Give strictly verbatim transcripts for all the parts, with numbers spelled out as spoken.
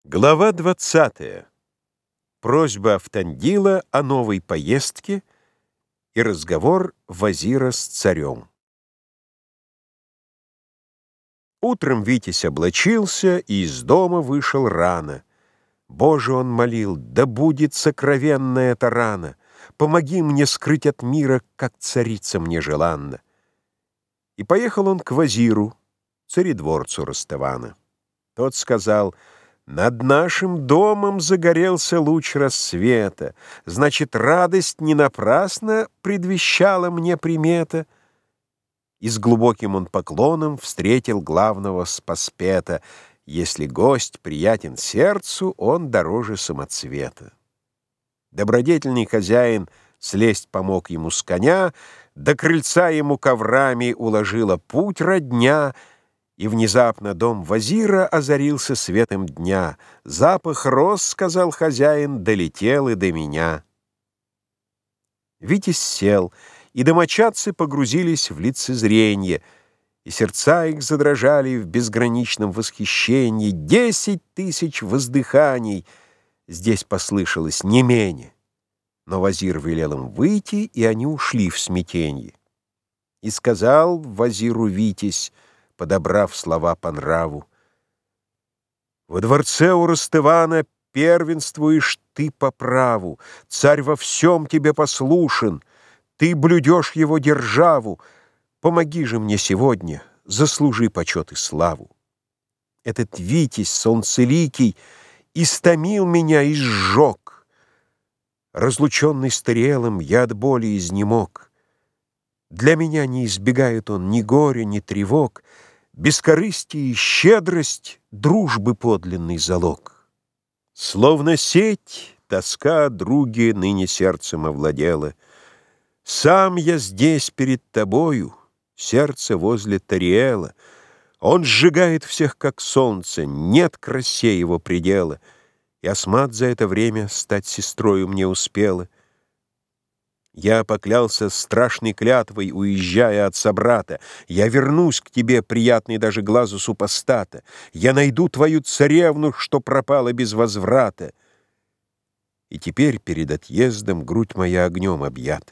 Глава двадцатая. Просьба Автандила о новой поездке и разговор вазира с царем. Утром Витязь облачился и из дома вышел рано. Боже, он молил, да будет сокровенна эта рана, помоги мне скрыть от мира, как царица мне желанна. И поехал он к вазиру, царедворцу Ростована. Тот сказал: «Над нашим домом загорелся луч рассвета, значит, радость не напрасно предвещала мне примета». И с глубоким он поклоном встретил главного спаспета: если гость приятен сердцу, он дороже самоцвета. Добродетельный хозяин слезть помог ему с коня, до крыльца ему коврами уложила путь родня. И внезапно дом вазира озарился светом дня. «Запах роз, — сказал хозяин, — долетел и до меня». Витязь сел, и домочадцы погрузились в лицезренье, и сердца их задрожали в безграничном восхищении. Десять тысяч воздыханий здесь послышалось не менее. Но вазир велел им выйти, и они ушли в смятенье. И сказал вазиру Витязь, подобрав слова по нраву: «Во дворце у Ростована первенствуешь ты по праву, царь во всем тебе послушен, ты блюдешь его державу, помоги же мне сегодня, заслужи почет и славу. Этот Витязь солнцеликий истомил меня и сжег, разлученный с Тариэлом, я от боли изнемог. Для меня не избегает он ни горя, ни тревог, бескорыстие и щедрость — дружбы подлинный залог. Словно сеть, тоска о друге ныне сердцем овладела. Сам я здесь перед тобою, сердце возле Тариэла. Он сжигает всех, как солнце, нет красе его предела. И Асмат за это время стать сестрою мне успела. Я поклялся страшной клятвой, уезжая от собрата. Я вернусь к тебе, приятный даже глазу супостата. Я найду твою царевну, что пропала без возврата. И теперь перед отъездом грудь моя огнем объята.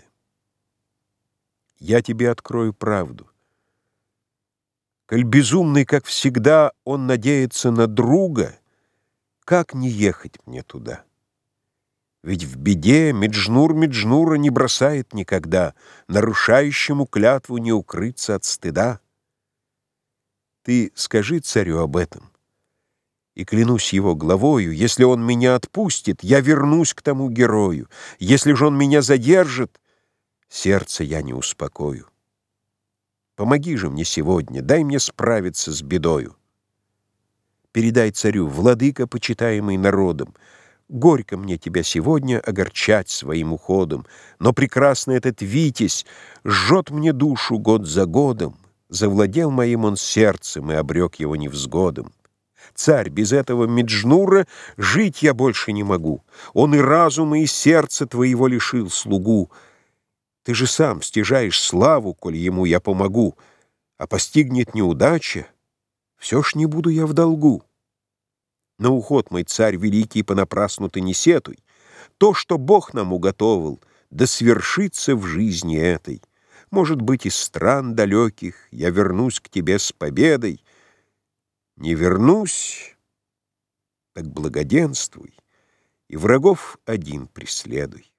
Я тебе открою правду. Коль безумный, как всегда, он надеется на друга, как не ехать мне туда? Ведь в беде Меджнур Меджнура не бросает никогда, нарушающему клятву не укрыться от стыда. Ты скажи царю об этом, и клянусь его главою, если он меня отпустит, я вернусь к тому герою. Если же он меня задержит, сердце я не успокою. Помоги же мне сегодня, дай мне справиться с бедою. Передай царю: владыка, почитаемый народом, горько мне тебя сегодня огорчать своим уходом, но прекрасный этот Витязь жжет мне душу год за годом, завладел моим он сердцем и обрек его невзгодом. Царь, без этого Меджнура жить я больше не могу, он и разума, и сердца твоего лишил слугу. Ты же сам стяжаешь славу, коль ему я помогу, а постигнет неудача, все ж не буду я в долгу. На уход мой, царь великий, понапрасну ты не сетуй. То, что Бог нам уготовил, да свершится в жизни этой. Может быть, из стран далеких я вернусь к тебе с победой. Не вернусь, так благоденствуй, и врагов один преследуй.